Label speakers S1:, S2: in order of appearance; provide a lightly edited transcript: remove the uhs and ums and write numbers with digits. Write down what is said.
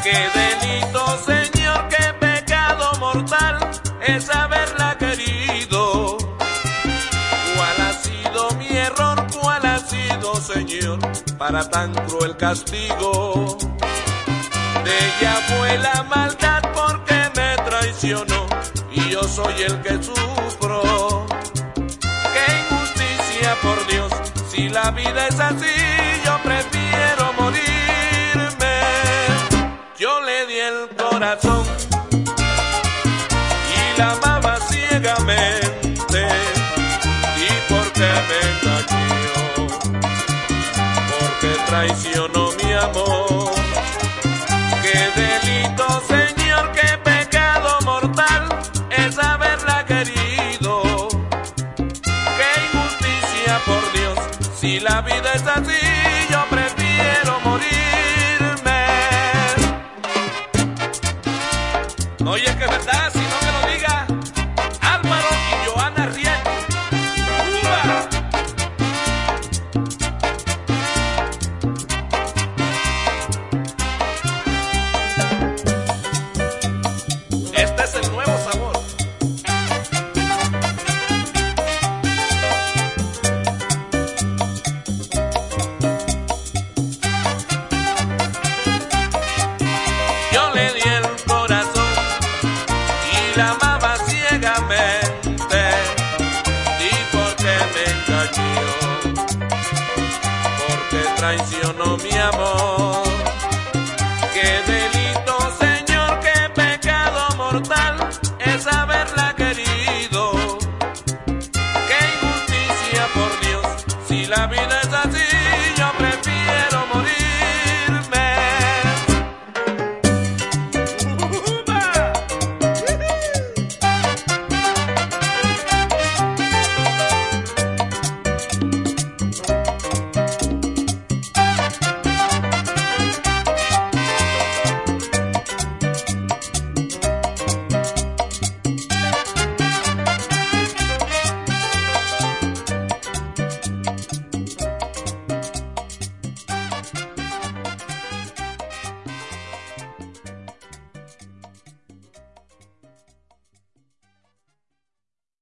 S1: Qué delito, Señor, qué pecado mortal es haberla querido. ¿Cuál ha sido mi error? ¿Cuál ha sido, Señor, para tan cruel castigo? De ella fue la maldad porque me traicionó y yo soy el que sufro. Qué injusticia, por Dios, si la vida es así, yo prefiero morirme. Yo le di el corazón y la amaba ciegamente, y porque me engañó, porque traicionó mi amor. Qué delito, Señor, qué pecado mortal es haberla querido. Qué injusticia, por Dios, si la vida es así, yo prefiero morirme. Oye, es que es verdad, si no que lo diga Álvaro y Joana Riel. ¡Uva! Este es el nuevo sabor. Yo le di el corazón y la amaba ciegamente, y porque me engañó, porque traicionó mi amor.